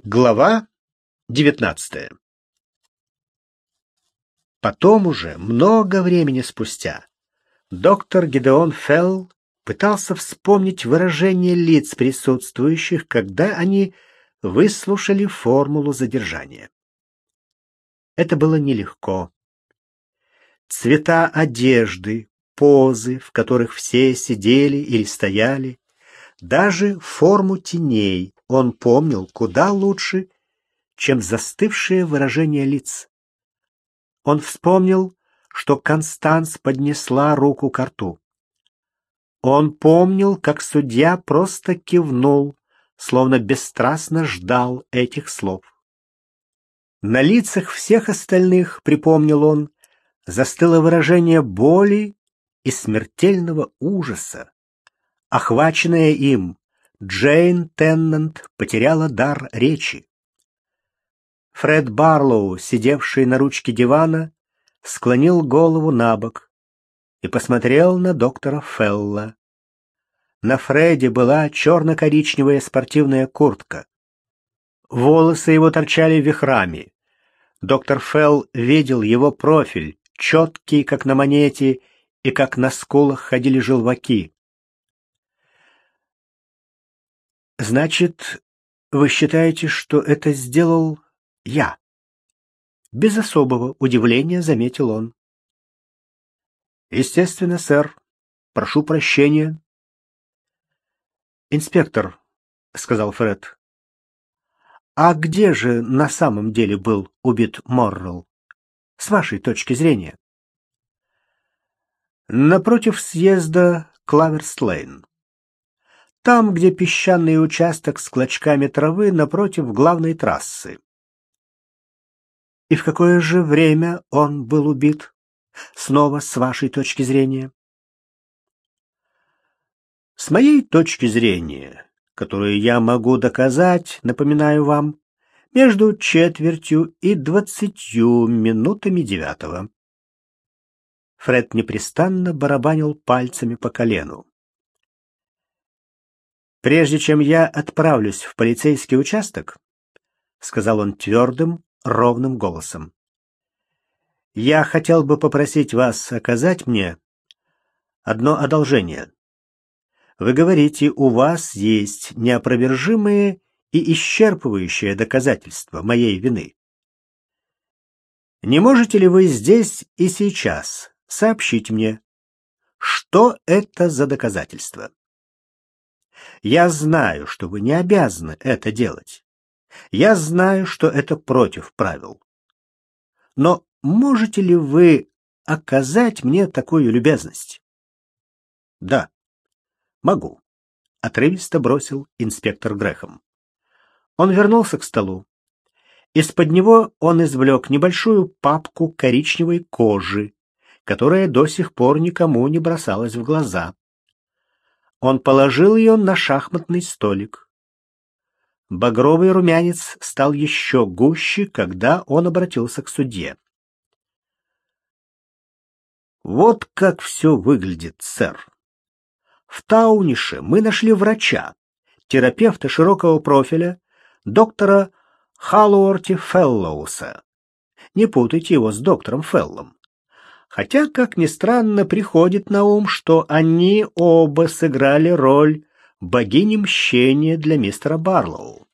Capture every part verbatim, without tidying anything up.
Глава девятнадцатая. Потом уже, много времени спустя, доктор Гидеон Фелл пытался вспомнить выражение лиц присутствующих, когда они выслушали формулу задержания. Это было нелегко. Цвета одежды, позы, в которых все сидели или стояли, даже форму теней он помнил куда лучше, чем застывшее выражение лиц. Он вспомнил, что Констанс поднесла руку к рту. Он помнил, как судья просто кивнул, словно бесстрастно ждал этих слов. На лицах всех остальных, припомнил он, застыло выражение боли и смертельного ужаса. Охваченная им, Джейн Теннант потеряла дар речи. Фред Барлоу, сидевший на ручке дивана, склонил голову набок и посмотрел на доктора Фелла. На Фреде была черно-коричневая спортивная куртка. Волосы его торчали вихрами. Доктор Фелл видел его профиль, четкий, как на монете, и как на скулах ходили желваки. «Значит, вы считаете, что это сделал я?» Без особого удивления заметил он. «Естественно, сэр. Прошу прощения». «Инспектор», — сказал Фред, — «а где же на самом деле был убит Моррелл, с вашей точки зрения?» «Напротив съезда Клаверс-Лейн. Там, где песчаный участок с клочками травы напротив главной трассы». «И в какое же время он был убит? Снова с вашей точки зрения?» «С моей точки зрения, которую я могу доказать, напоминаю вам, между четвертью и двадцатью минутами девятого». Фред непрестанно барабанил пальцами по колену. «Прежде чем я отправлюсь в полицейский участок, — сказал он твердым, ровным голосом, — я хотел бы попросить вас оказать мне одно одолжение. Вы говорите, у вас есть неопровержимые и исчерпывающие доказательства моей вины. Не можете ли вы здесь и сейчас сообщить мне, что это за доказательства? Я знаю, что вы не обязаны это делать. Я знаю, что это против правил. Но можете ли вы оказать мне такую любезность?» «Да, могу», — отрывисто бросил инспектор Грэхэм. Он вернулся к столу. Из-под него он извлек небольшую папку коричневой кожи, которая до сих пор никому не бросалась в глаза. Он положил ее на шахматный столик. Багровый румянец стал еще гуще, когда он обратился к судье. «Вот как все выглядит, сэр. В Таунише мы нашли врача, терапевта широкого профиля, доктора Халлоуорти Феллоуса. Не путайте его с доктором Феллом. Хотя, как ни странно, приходит на ум, что они оба сыграли роль богини мщения для мистера Барлоу».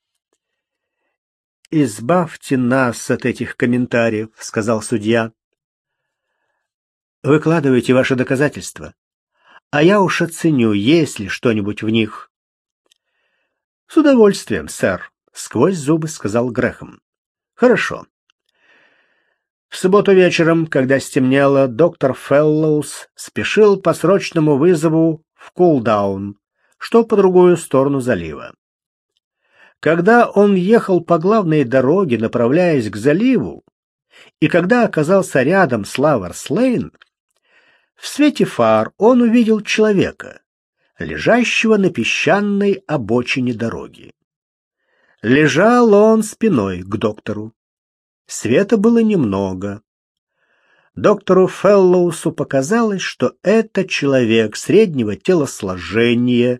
«Избавьте нас от этих комментариев», — сказал судья. «Выкладывайте ваши доказательства, а я уж оценю, есть ли что-нибудь в них». «С удовольствием, сэр», — сквозь зубы сказал Грэхэм. «Хорошо. В субботу вечером, когда стемнело, доктор Феллоус спешил по срочному вызову в Кулдаун, что по другую сторону залива. Когда он ехал по главной дороге, направляясь к заливу, и когда оказался рядом с Лаверс-Лейн, в свете фар он увидел человека, лежащего на песчаной обочине дороги. Лежал он спиной к доктору. Света было немного. Доктору Феллоусу показалось, что это человек среднего телосложения,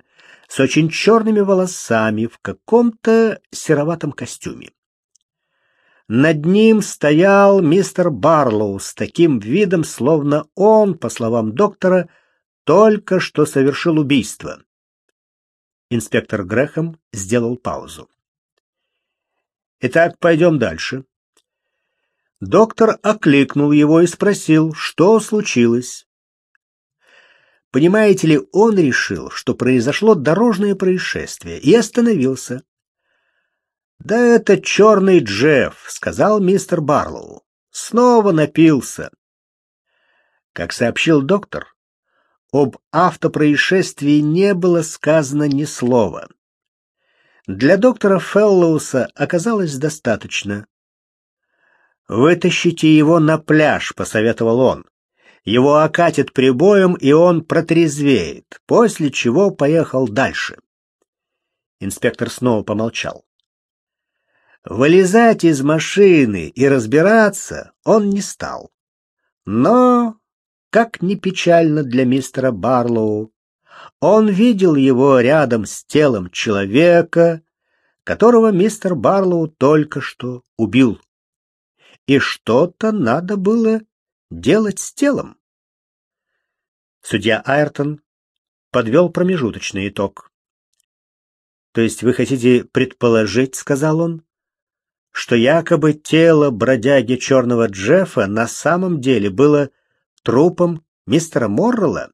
с очень черными волосами в каком-то сероватом костюме. Над ним стоял мистер Барлоу с таким видом, словно он, по словам доктора, только что совершил убийство. Инспектор Грэхэм сделал паузу. «Итак, пойдем дальше». Доктор окликнул его и спросил, что случилось. Понимаете ли, он решил, что произошло дорожное происшествие, и остановился. «Да это черный Джефф», — сказал мистер Барлоу. «Снова напился». Как сообщил доктор, об автопроисшествии не было сказано ни слова. Для доктора Феллоуса оказалось достаточно. «Вытащите его на пляж», — посоветовал он. «Его окатит прибоем, и он протрезвеет», после чего поехал дальше. Инспектор снова помолчал. Вылезать из машины и разбираться он не стал. Но, как ни печально для мистера Барлоу, он видел его рядом с телом человека, которого мистер Барлоу только что убил. И что-то надо было делать с телом. Судья Айртон подвел промежуточный итог. «То есть вы хотите предположить, — сказал он, — что якобы тело бродяги черного Джеффа на самом деле было трупом мистера Моррелла?»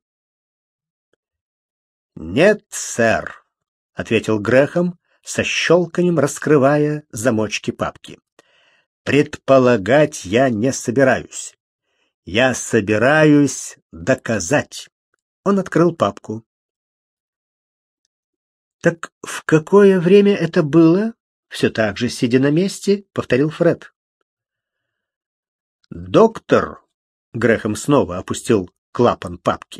«Нет, сэр», — ответил Грэхэм, со щелканьем раскрывая замочки папки. «Предполагать я не собираюсь. Я собираюсь доказать». Он открыл папку. «Так в какое время это было?» Все так же, сидя на месте, повторил Фред. «Доктор», — Грэхэм снова опустил клапан папки.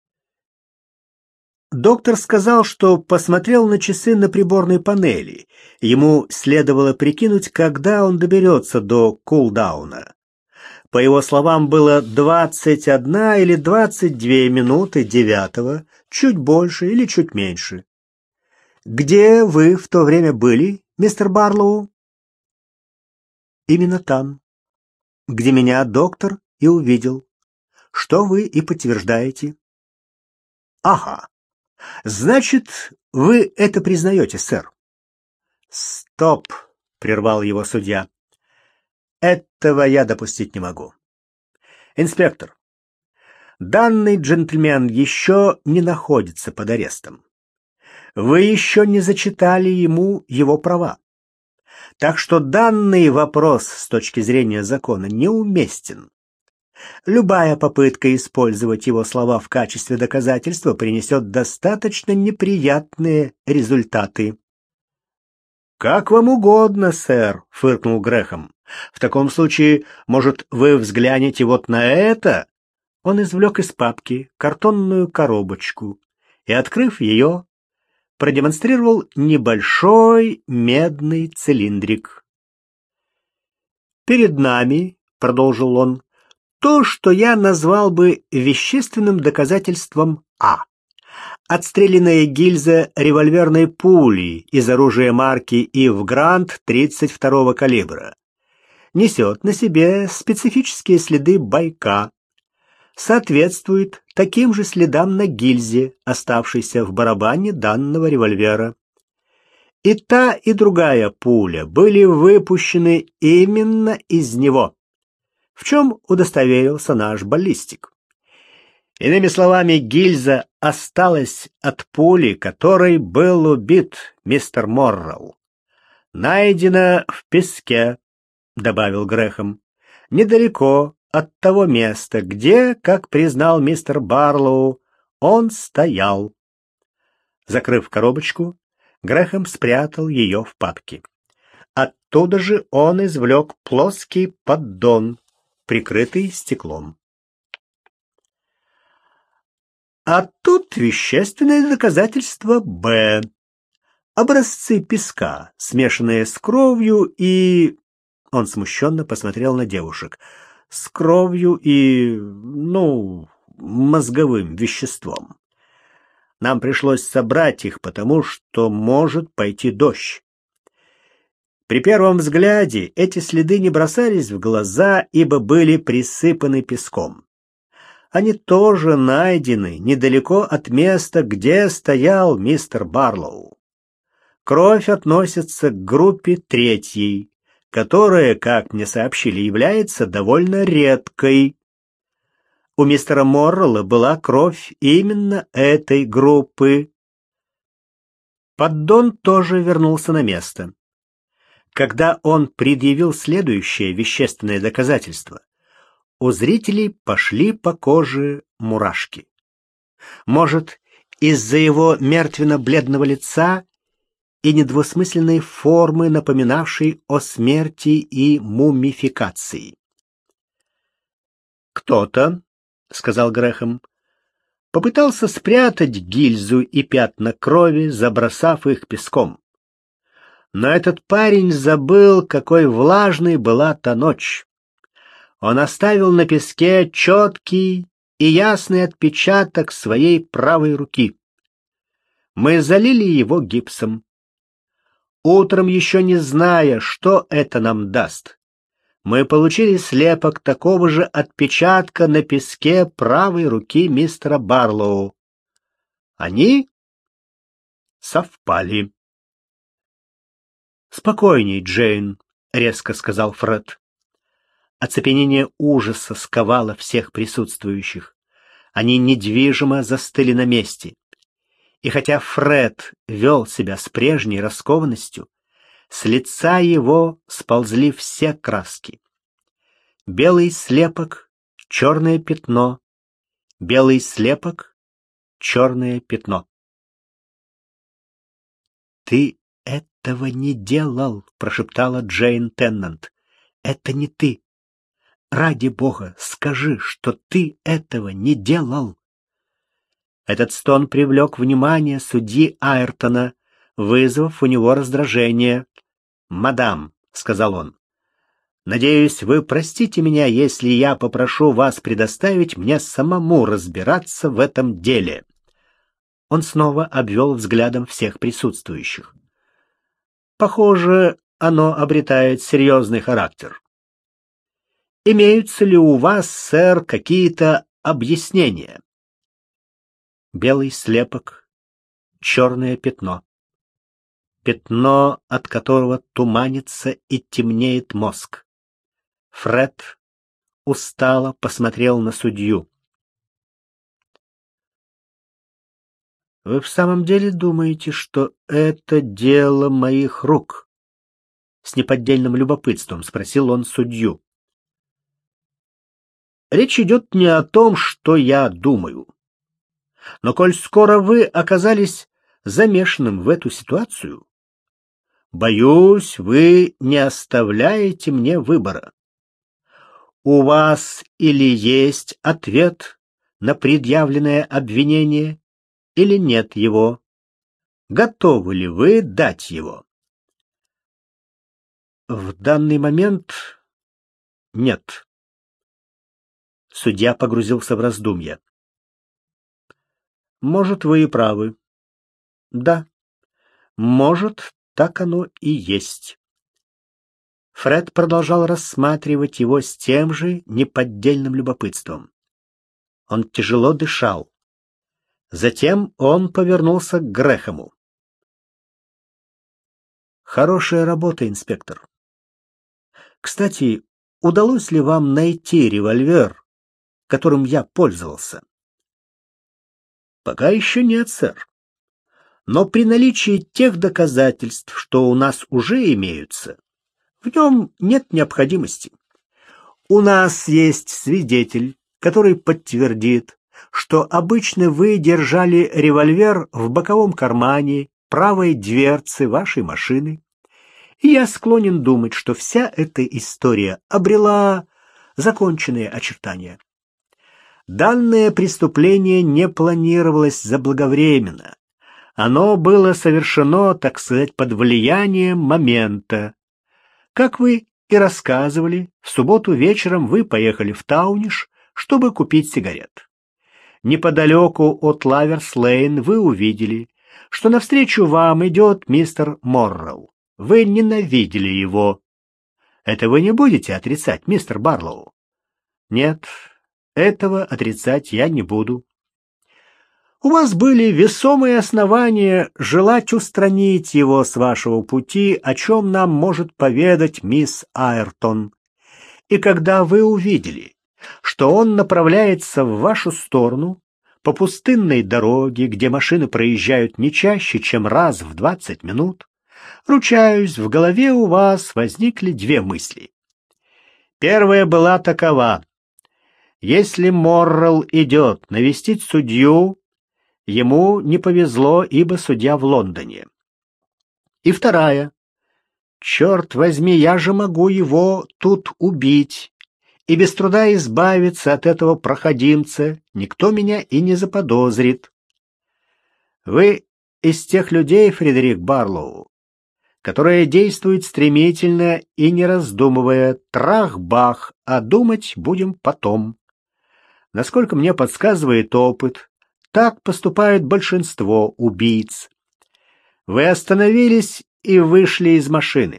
Доктор сказал, что посмотрел на часы на приборной панели. Ему следовало прикинуть, когда он доберется до кулдауна. По его словам, было двадцать одна или двадцать две минуты девятого, чуть больше или чуть меньше. «Где вы в то время были, мистер Барлоу?» «Именно там, где меня доктор и увидел, что вы и подтверждаете». «Ага. Значит, вы это признаете, сэр?» «Стоп», — прервал его судья. «Этого я допустить не могу. Инспектор, данный джентльмен еще не находится под арестом. Вы еще не зачитали ему его права. Так что данный вопрос с точки зрения закона неуместен. Любая попытка использовать его слова в качестве доказательства принесет достаточно неприятные результаты». «Как вам угодно, сэр», — фыркнул Грэхэм. «В таком случае, может, вы взглянете вот на это?» Он извлек из папки картонную коробочку и, открыв ее, продемонстрировал небольшой медный цилиндрик. «Перед нами, — продолжил он, — то, что я назвал бы вещественным доказательством А. Отстрелянная гильза револьверной пули из оружия марки Ив Грант тридцать второго калибра. Несет на себе специфические следы байка. Соответствует таким же следам на гильзе, оставшейся в барабане данного револьвера. И та, и другая пуля были выпущены именно из него, в чем удостоверился наш баллистик. Иными словами, гильза осталась от пули, которой был убит мистер Моррелл. Найдена в песке, — добавил Грэхэм, — недалеко от того места, где, как признал мистер Барлоу, он стоял. Закрыв коробочку, Грэхэм спрятал ее в папке. Оттуда же он извлек плоский поддон, прикрытый стеклом. А тут вещественное доказательство Б. Образцы песка, смешанные с кровью и... Он смущенно посмотрел на девушек. С кровью и, ну, мозговым веществом. Нам пришлось собрать их, потому что может пойти дождь. При первом взгляде эти следы не бросались в глаза, ибо были присыпаны песком. Они тоже найдены недалеко от места, где стоял мистер Барлоу. Кровь относится к группе третьей, которая, как мне сообщили, является довольно редкой. У мистера Моррелла была кровь именно этой группы. Поддон тоже вернулся на место. Когда он предъявил следующее вещественное доказательство, у зрителей пошли по коже мурашки. Может, из-за его мертвенно-бледного лица и недвусмысленной формы, напоминавшей о смерти и мумификации. «Кто-то, — сказал Грэхэм, — попытался спрятать гильзу и пятна крови, забросав их песком. Но этот парень забыл, какой влажной была та ночь. Он оставил на песке четкий и ясный отпечаток своей правой руки. Мы залили его гипсом. Утром, еще не зная, что это нам даст, мы получили слепок такого же отпечатка на песке правой руки мистера Барлоу. Они совпали. «Спокойней, Джейн», — резко сказал Фред. Оцепенение ужаса сковало всех присутствующих. Они недвижимо застыли на месте. И хотя Фред вел себя с прежней раскованностью, с лица его сползли все краски. Белый слепок, черное пятно, белый слепок, черное пятно. «Ты этого не делал», — прошептала Джейн Теннант. «Это не ты. Ради Бога, скажи, что ты этого не делал». Этот стон привлек внимание судьи Айртона, вызвав у него раздражение. «Мадам», — сказал он, — «надеюсь, вы простите меня, если я попрошу вас предоставить мне самому разбираться в этом деле». Он снова обвел взглядом всех присутствующих. «Похоже, оно обретает серьезный характер. Имеются ли у вас, сэр, какие-то объяснения?» Белый слепок, черное пятно. Пятно, от которого туманится и темнеет мозг. Фред устало посмотрел на судью. «Вы в самом деле думаете, что это дело моих рук?» С неподдельным любопытством спросил он судью. «Речь идет не о том, что я думаю. Но коль скоро вы оказались замешанным в эту ситуацию, боюсь, вы не оставляете мне выбора. У вас или есть ответ на предъявленное обвинение, или нет его. Готовы ли вы дать его?» «В данный момент нет». Судья погрузился в раздумья. «Может, вы и правы. Да, может, так оно и есть». Фред продолжал рассматривать его с тем же неподдельным любопытством. Он тяжело дышал. Затем он повернулся к Грэхэму. «Хорошая работа, инспектор. Кстати, удалось ли вам найти револьвер, которым я пользовался?» «Пока еще нет, сэр. Но при наличии тех доказательств, что у нас уже имеются, в нем нет необходимости. У нас есть свидетель, который подтвердит, что обычно вы держали револьвер в боковом кармане правой дверцы вашей машины. И я склонен думать, что вся эта история обрела законченные очертания. Данное преступление не планировалось заблаговременно. Оно было совершено, так сказать, под влиянием момента. Как вы и рассказывали, в субботу вечером вы поехали в Тауниш, чтобы купить сигарет. неподалеку от Лаверс-Лейн вы увидели, что навстречу вам идет мистер Моррелл. Вы ненавидели его. Это вы не будете отрицать, мистер Барлоу? Нет, этого отрицать я не буду. У вас были весомые основания желать устранить его с вашего пути, о чем нам может поведать мисс Айртон. И когда вы увидели, что он направляется в вашу сторону по пустынной дороге, где машины проезжают не чаще, чем раз в двадцать минут, ручаюсь, в голове у вас возникли две мысли. Первая была такова: если Моррелл идет навестить судью, ему не повезло, ибо судья в Лондоне. И вторая: черт возьми, я же могу его тут убить, и без труда избавиться от этого проходимца, никто меня и не заподозрит. Вы из тех людей, Фредерик Барлоу, которые действуют стремительно и не раздумывая, трах-бах, а думать будем потом. Насколько мне подсказывает опыт, так поступает большинство убийц. Вы остановились и вышли из машины.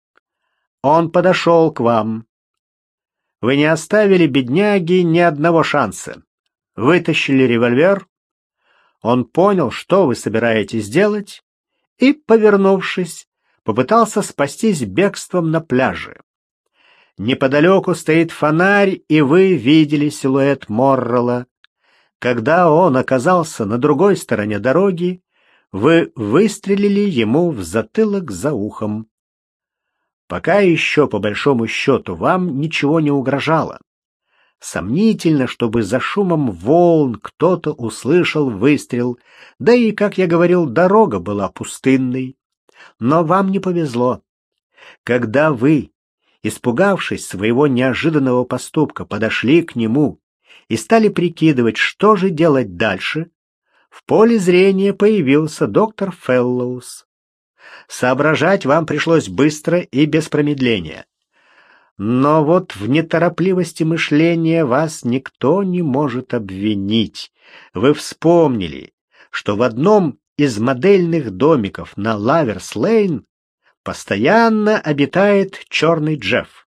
Он подошел к вам. Вы не оставили бедняге ни одного шанса. Вытащили револьвер. Он понял, что вы собираетесь делать, и, повернувшись, попытался спастись бегством на пляже. Неподалеку стоит фонарь, и вы видели силуэт Моррелла. Когда он оказался на другой стороне дороги, вы выстрелили ему в затылок за ухом. Пока еще, по большому счету, вам ничего не угрожало. Сомнительно, чтобы за шумом волн кто-то услышал выстрел, да и, как я говорил, дорога была пустынной. Но вам не повезло. Когда вы, испугавшись своего неожиданного поступка, подошли к нему и стали прикидывать, что же делать дальше, в поле зрения появился доктор Феллоус. Соображать вам пришлось быстро и без промедления. Но вот в неторопливости мышления вас никто не может обвинить. Вы вспомнили, что в одном из модельных домиков на Лаверс-Лейн постоянно обитает черный Джефф.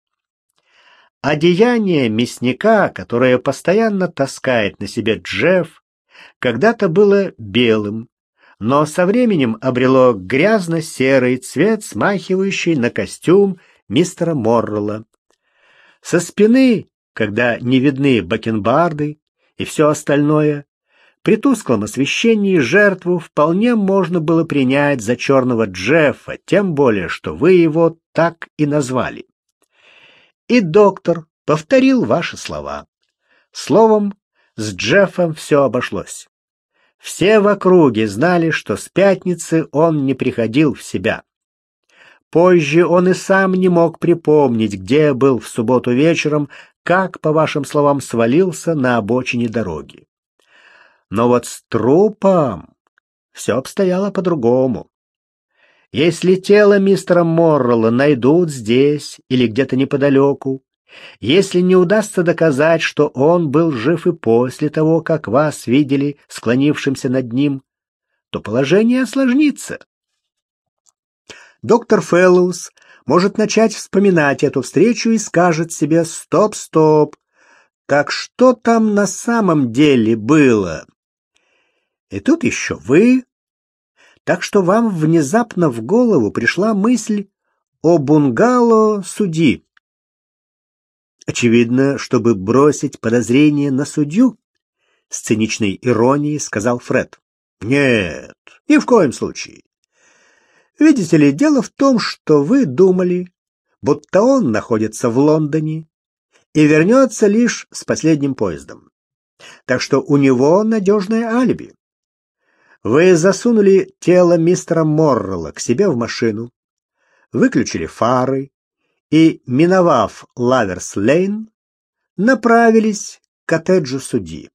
Одеяние мясника, которое постоянно таскает на себе Джефф, когда-то было белым, но со временем обрело грязно-серый цвет, смахивающий на костюм мистера Моррелла. Со спины, когда не видны бакенбарды и все остальное, при тусклом освещении жертву вполне можно было принять за черного Джеффа, тем более, что вы его так и назвали. И доктор повторил ваши слова. Словом, с Джеффом все обошлось. Все в округе знали, что с пятницы он не приходил в себя. Позже он и сам не мог припомнить, где был в субботу вечером, как, по вашим словам, свалился на обочине дороги. Но вот с трупом все обстояло по-другому. Если тело мистера Моррелла найдут здесь или где-то неподалеку, если не удастся доказать, что он был жив и после того, как вас видели склонившимся над ним, то положение осложнится. Доктор Феллоус может начать вспоминать эту встречу и скажет себе: «Стоп, стоп, так что там на самом деле было?» И тут еще вы. Так что вам внезапно в голову пришла мысль о бунгало судьи. Очевидно, чтобы бросить подозрение на судью, с циничной иронией сказал Фред. Нет, ни в коем случае. Видите ли, дело в том, что вы думали, будто он находится в Лондоне и вернется лишь с последним поездом. Так что у него надежное алиби. Вы засунули тело мистера Моррелла к себе в машину, выключили фары и, миновав Лаверс-Лейн, направились к коттеджу судьи.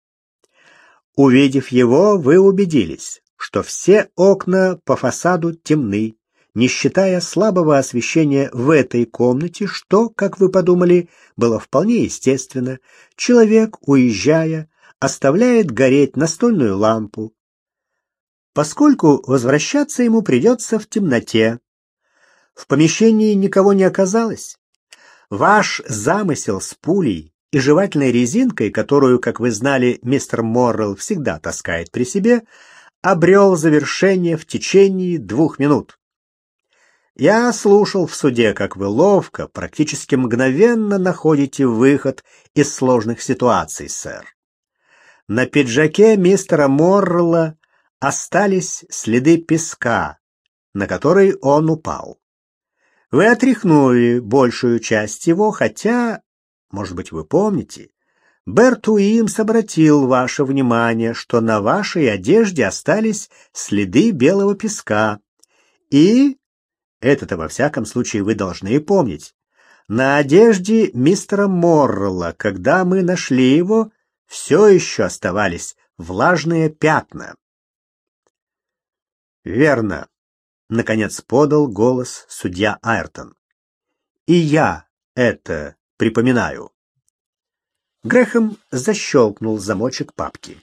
Увидев его, вы убедились, что все окна по фасаду темны, не считая слабого освещения в этой комнате, что, как вы подумали, было вполне естественно. Человек, уезжая, оставляет гореть настольную лампу, поскольку возвращаться ему придется в темноте. В помещении никого не оказалось. Ваш замысел с пулей и жевательной резинкой, которую, как вы знали, мистер Моррелл всегда таскает при себе, обрел завершение в течение двух минут. Я слушал в суде, как вы ловко, практически мгновенно находите выход из сложных ситуаций, сэр. На пиджаке мистера Моррелла остались следы песка, на который он упал. Вы отряхнули большую часть его, хотя, может быть, вы помните, Берт Уимс обратил ваше внимание, что на вашей одежде остались следы белого песка. И, это-то во всяком случае вы должны помнить, на одежде мистера Моррелла, когда мы нашли его, все еще оставались влажные пятна. Верно. Наконец подал голос судья Айртон. И я это припоминаю. Грэхэм защелкнул замочек папки.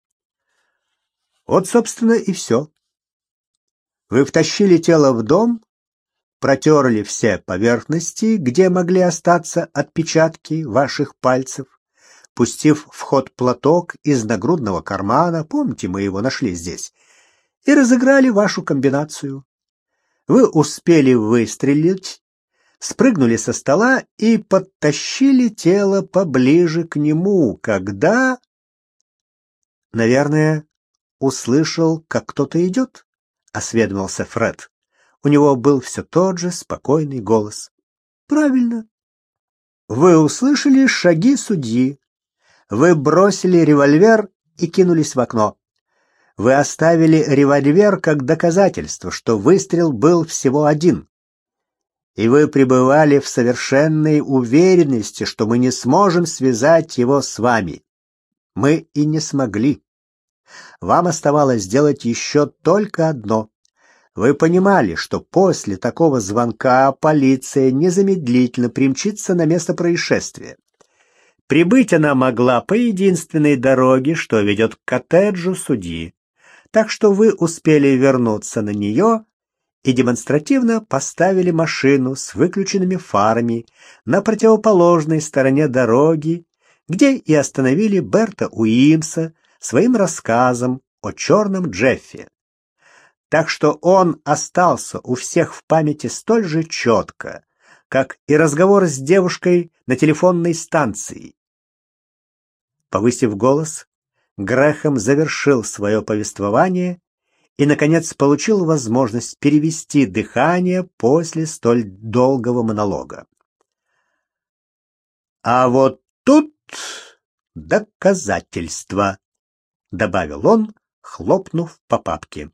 Вот, собственно, и все. Вы втащили тело в дом, протерли все поверхности, где могли остаться отпечатки ваших пальцев, пустив в ход платок из нагрудного кармана, помните, мы его нашли здесь, и разыграли вашу комбинацию. Вы успели выстрелить, спрыгнули со стола и подтащили тело поближе к нему, когда, наверное, услышал, как кто-то идет, осведомился Фред. У него был все тот же спокойный голос. Правильно. Вы услышали шаги судьи. Вы бросили револьвер и кинулись в окно. Вы оставили револьвер как доказательство, что выстрел был всего один. И вы пребывали в совершенной уверенности, что мы не сможем связать его с вами. Мы и не смогли. Вам оставалось сделать еще только одно. Вы понимали, что после такого звонка полиция незамедлительно примчится на место происшествия. Прибыть она могла по единственной дороге, что ведет к коттеджу судьи. Так что вы успели вернуться на нее и демонстративно поставили машину с выключенными фарами на противоположной стороне дороги, где и остановили Берта Уимса своим рассказом о черном Джеффе. Так что он остался у всех в памяти столь же четко, как и разговор с девушкой на телефонной станции. Повысив голос, Грэхэм завершил свое повествование и, наконец, получил возможность перевести дыхание после столь долгого монолога. «А вот тут доказательства», — добавил он, хлопнув по папке.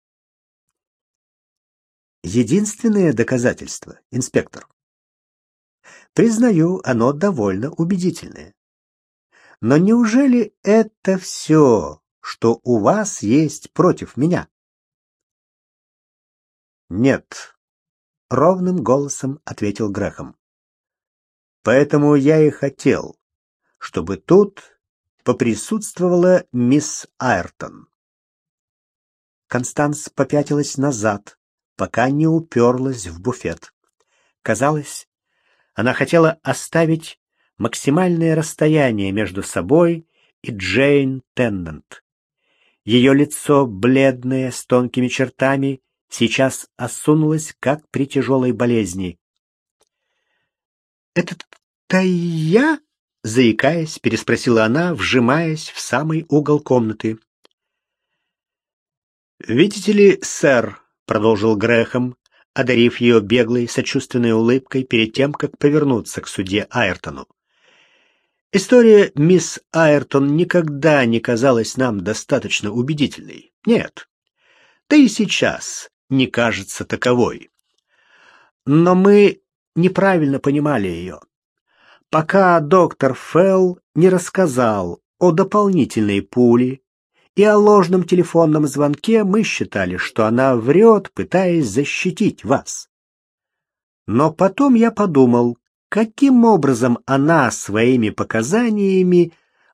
«Единственное доказательство, инспектор. Признаю, оно довольно убедительное. Но неужели это все, что у вас есть против меня?» «Нет», — ровным голосом ответил Грэхэм. «Поэтому я и хотел, чтобы тут поприсутствовала мисс Айртон». Констанс попятилась назад, пока не уперлась в буфет. Казалось, она хотела оставить максимальное расстояние между собой и Джейн Теннант. Ее лицо, бледное, с тонкими чертами, сейчас осунулось, как при тяжелой болезни. «Это-то я?» — заикаясь, переспросила она, вжимаясь в самый угол комнаты. «Видите ли, сэр», — продолжил Грэхэм, одарив ее беглой, сочувственной улыбкой перед тем, как повернуться к судье Айртону. «История мисс Айртон никогда не казалась нам достаточно убедительной. Нет, да и сейчас не кажется таковой. Но мы неправильно понимали ее. Пока доктор Фелл не рассказал о дополнительной пуле и о ложном телефонном звонке, мы считали, что она врет, пытаясь защитить вас. Но потом я подумал, каким образом она своими показаниями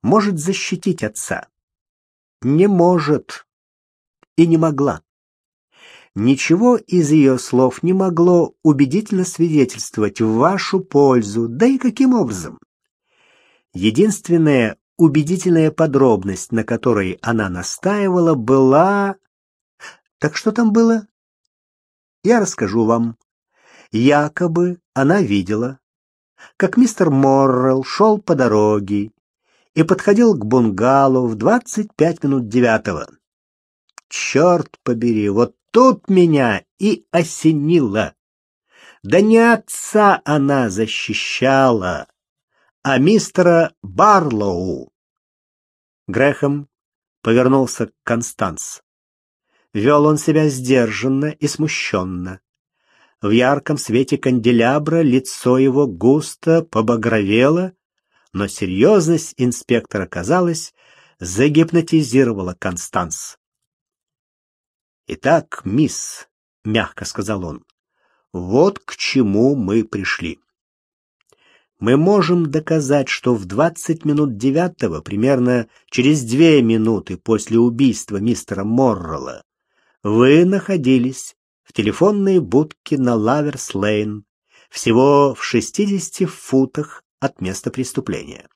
может защитить отца. Не может и не могла. Ничего из ее слов не могло убедительно свидетельствовать в вашу пользу, да и каким образом. Единственная убедительная подробность, на которой она настаивала, была... Так что там было? Я расскажу вам. Якобы она видела, как мистер Моррелл шел по дороге и подходил к бунгало в двадцать пять минут девятого. Черт побери, вот тут меня и осенило. Да не отца она защищала, а мистера Барлоу. Грэхэм повернулся к Констанс. Вел он себя сдержанно и смущенно. В ярком свете канделябра лицо его густо побагровело, но серьезность инспектора, казалось, загипнотизировала Констанс. «Итак, мисс», — мягко сказал он, — «вот к чему мы пришли. Мы можем доказать, что в двадцать минут девятого, примерно через две минуты после убийства мистера Моррелла, вы находились в телефонной будке на Лаверс-Лейн, всего в шестидесяти футах от места преступления.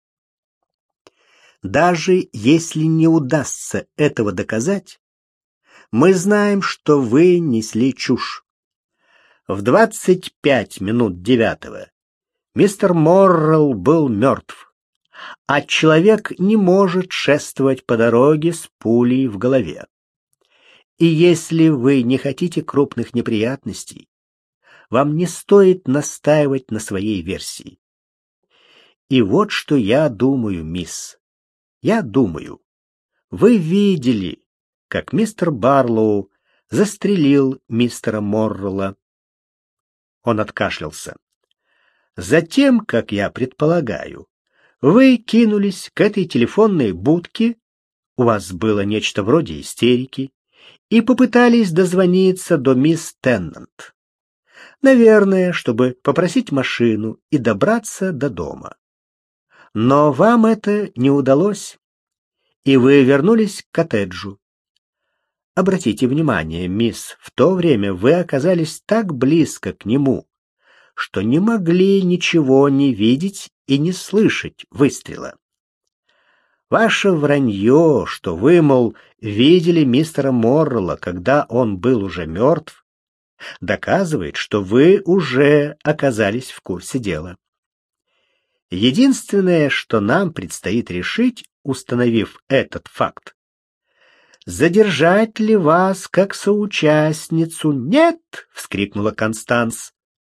Даже если не удастся этого доказать, мы знаем, что вы несли чушь. В двадцать пять минут девятого мистер Моррелл был мертв, а человек не может шествовать по дороге с пулей в голове. И если вы не хотите крупных неприятностей, вам не стоит настаивать на своей версии. И вот что я думаю, мисс. Я думаю, вы видели, как мистер Барлоу застрелил мистера Моррелла. Он откашлялся. Затем, как я предполагаю, вы кинулись к этой телефонной будке, у вас было нечто вроде истерики, и попытались дозвониться до мисс Теннант. Наверное, чтобы попросить машину и добраться до дома. Но вам это не удалось, и вы вернулись к коттеджу. Обратите внимание, мисс, в то время вы оказались так близко к нему, что не могли ничего не видеть и не слышать выстрела. Ваше вранье, что вы, мол, видели мистера Моррелла, когда он был уже мертв, доказывает, что вы уже оказались в курсе дела. Единственное, что нам предстоит решить, установив этот факт, задержать ли вас как соучастницу? Нет, вскрикнула Констанс.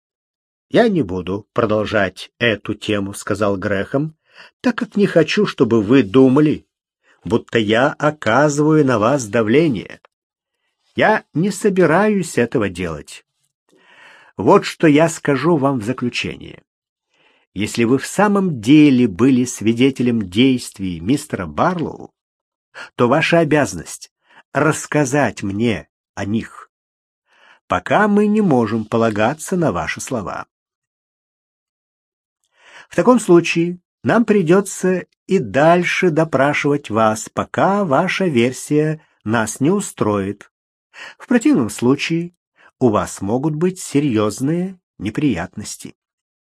Я не буду продолжать эту тему, сказал Грэхэм, так как не хочу, чтобы вы думали, будто я оказываю на вас давление. Я не собираюсь этого делать. Вот что я скажу вам в заключение. Если вы в самом деле были свидетелем действий мистера Барлоу, то ваша обязанность рассказать мне о них. Пока мы не можем полагаться на ваши слова. В таком случае нам придется и дальше допрашивать вас, пока ваша версия нас не устроит. В противном случае у вас могут быть серьезные неприятности.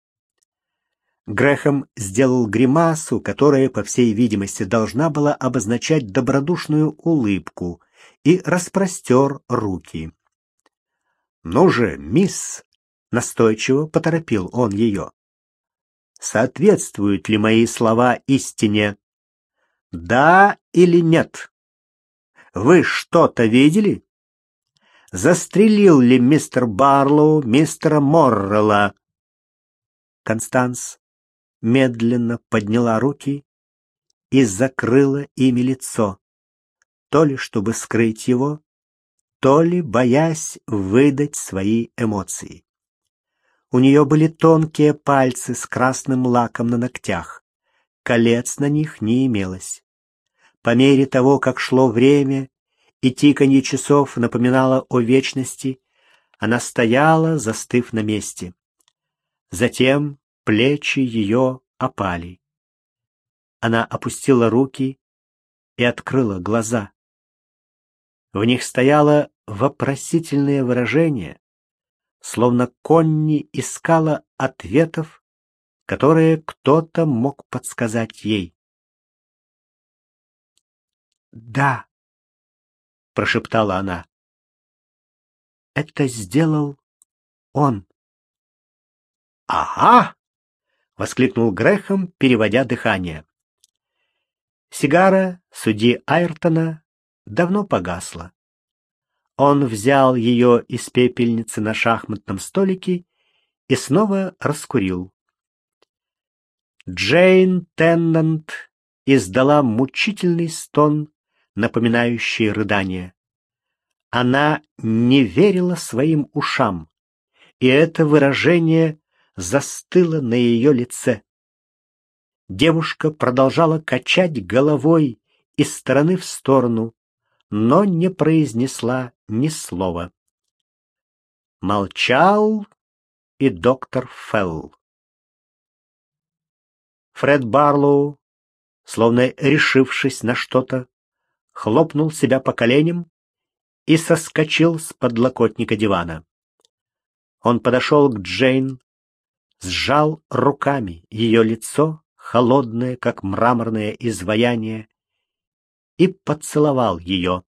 Грэхэм сделал гримасу, которая, по всей видимости, должна была обозначать добродушную улыбку, и распростер руки. «Ну же, мисс!» — настойчиво поторопил он ее. «Соответствуют ли мои слова истине? Да или нет? Вы что-то видели? Застрелил ли мистер Барлоу мистера Моррелла?» Констанс медленно подняла руки и закрыла ими лицо, то ли чтобы скрыть его, то ли боясь выдать свои эмоции. У нее были тонкие пальцы с красным лаком на ногтях, колец на них не имелось. По мере того, как шло время и тиканье часов напоминало о вечности, она стояла, застыв на месте. Затем плечи ее опали. Она опустила руки и открыла глаза. В них стояло вопросительное выражение, словно Конни искала ответов, которые кто-то мог подсказать ей. «Да», — прошептала она, — «это сделал он». «Ага!» — воскликнул Грэхэм, переводя дыхание. Сигара судьи Айртона давно погасла. Он взял ее из пепельницы на шахматном столике и снова раскурил. Джейн Теннант издала мучительный стон, напоминающий рыдание. Она не верила своим ушам, и это выражение застыло на ее лице. Девушка продолжала качать головой из стороны в сторону, но не произнесла ни слова. Молчал и доктор Фелл. Фред Барлоу, словно решившись на что-то, хлопнул себя по коленям и соскочил с подлокотника дивана. Он подошел к Джейн, сжал руками ее лицо, холодное, как мраморное изваяние, и поцеловал ее.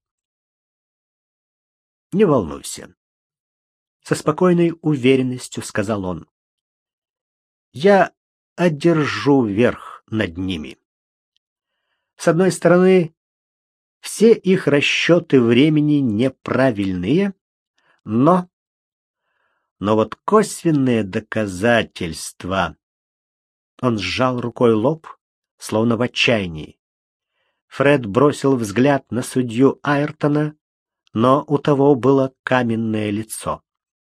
«Не волнуйся», — со спокойной уверенностью сказал он. «Я одержу верх над ними. С одной стороны, все их расчеты времени неправильные, но... Но вот косвенные доказательства...» Он сжал рукой лоб, словно в отчаянии. Фред бросил взгляд на судью Айртона, но у того было каменное лицо.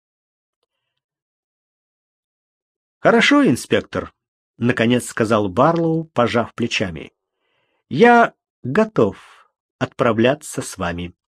«Хорошо, инспектор», — наконец сказал Барлоу, пожав плечами. «Я готов отправляться с вами».